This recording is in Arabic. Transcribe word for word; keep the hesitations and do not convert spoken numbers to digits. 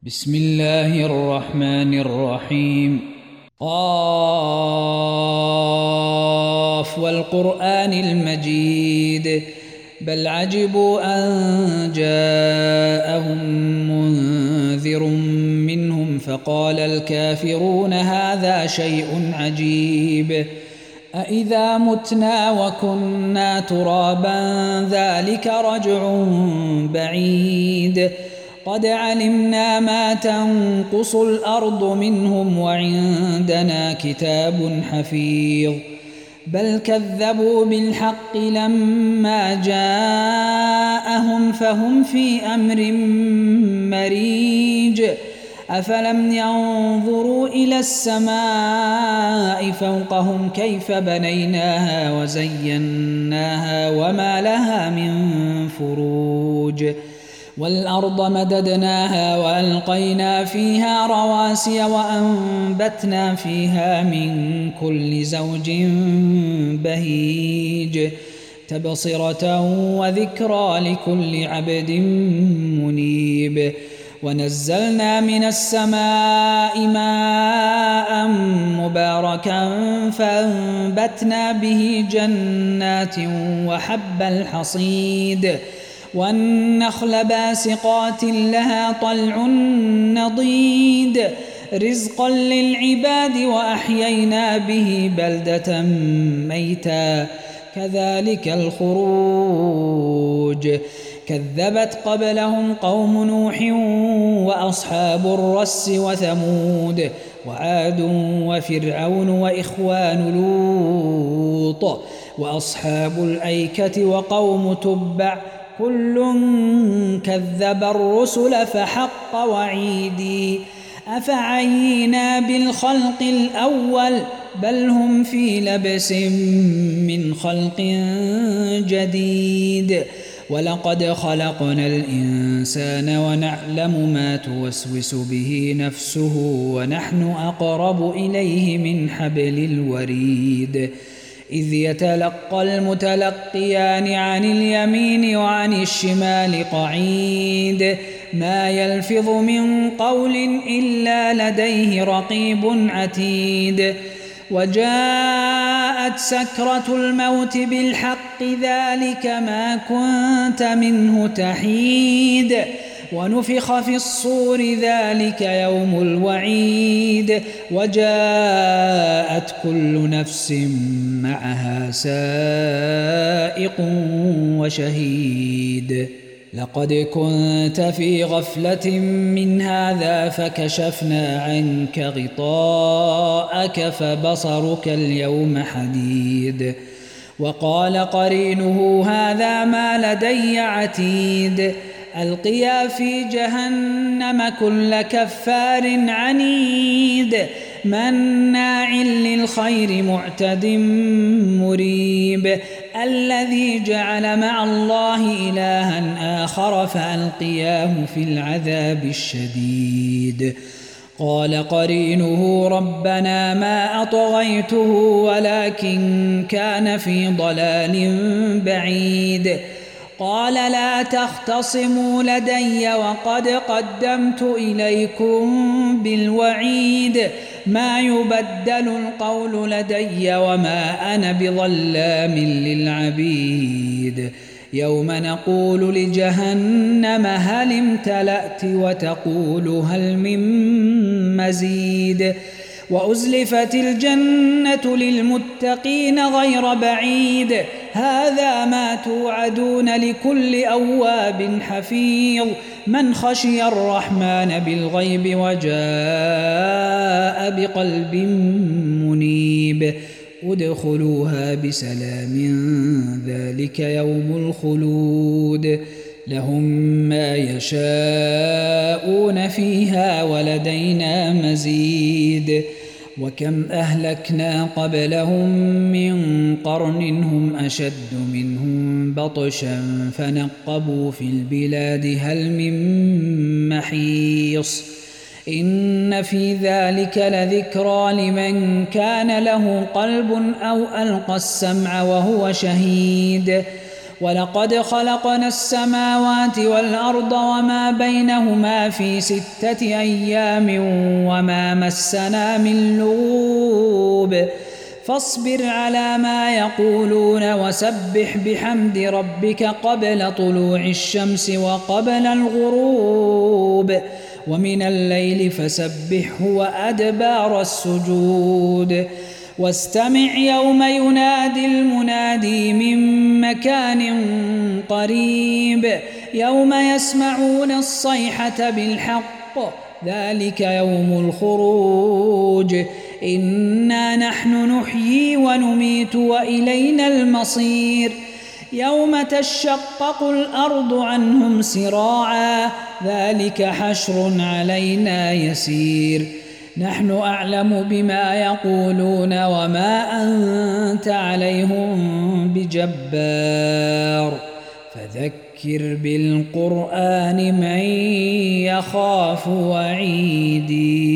بسم الله الرحمن الرحيم. قاف والقرآن المجيد بل عجبوا أن جاءهم منذر منهم فقال الكافرون هذا شيء عجيب أإذا متنا وكنا ترابا ذلك رجع بعيد قد علمنا ما تنقص الأرض منهم وعندنا كتاب حفيظ بل كذبوا بالحق لما جاءهم فهم في أمر مريج أفلم ينظروا إلى السماء فوقهم كيف بنيناها وزيناها وما لها من فروج والأرض مددناها وألقينا فيها رواسي وأنبتنا فيها من كل زوج بهيج تبصرة وذكرى لكل عبد منيب ونزلنا من السماء ماء مباركا فأنبتنا به جنات وحب الحصيد والنخل باسقات لها طلع نضيد رزقا للعباد وأحيينا به بلدة ميتا كذلك الخروج كذبت قبلهم قوم نوح وأصحاب الرس وثمود وعاد وفرعون وإخوان لوط وأصحاب الأيكة وقوم تبع كل كذب الرسل فحق وعيدي أفعينا بالخلق الأول بل هم في لبس من خلق جديد ولقد خلقنا الإنسان ونعلم ما توسوس به نفسه ونحن أقرب إليه من حبل الوريد إذ يتلقى المتلقيان عن اليمين وعن الشمال قعيد ما يلفظ من قول إلا لديه رقيب عتيد وجاءت سكرة الموت بالحق ذلك ما كنت منه تحيد ونفخ في الصور ذلك يوم الوعيد وجاءت كل نفس معها سائق وشهيد لقد كنت في غفلة من هذا فكشفنا عنك غطاءك فبصرك اليوم حديد وقال قرينه هذا ما لدي عتيد ألقيا في جهنم كل كفار عنيد مناع للخير معتد مريب الذي جعل مع الله إلها آخر فألقياه في العذاب الشديد قال قرينه ربنا ما أطغيته ولكن كان في ضلال بعيد قال لا تختصموا لدي وقد قدمت إليكم بالوعيد ما يبدل القول لدي وما أنا بظلام للعبيد يوم نقول لجهنم هل امتلأت وتقول هل من مزيد وأزلفت الجنة للمتقين غير بعيد هذا ما توعدون لكل أواب حفيظ من خشي الرحمن بالغيب وجاء بقلب منيب ادخلوها بسلام ذلك يوم الخلود لهم ما يشاءون فيها ولدينا مزيد وكم أهلكنا قبلهم من قرن هم أشد منهم بطشا فنقبوا في البلاد هل من محيص إن في ذلك لذكرى لمن كان له قلب أو ألقى السمع وهو شهيد ولقد خلقنا السماوات والأرض وما بينهما في ستة أيام وما مسنا من لغوب فاصبر على ما يقولون وسبح بحمد ربك قبل طلوع الشمس وقبل الغروب ومن الليل فسبحه وأدبار السجود واستمع يوم ينادي المنادي من مكان قريب يوم يسمعون الصيحة بالحق ذلك يوم الخروج إنا نحن نحيي ونميت وإلينا المصير يوم تشقق الأرض عنهم سراعا ذلك حشر علينا يسير نحن أعلم بما يقولون وما أنت عليهم بجبار فذكر بالقرآن من يخاف وعيدي.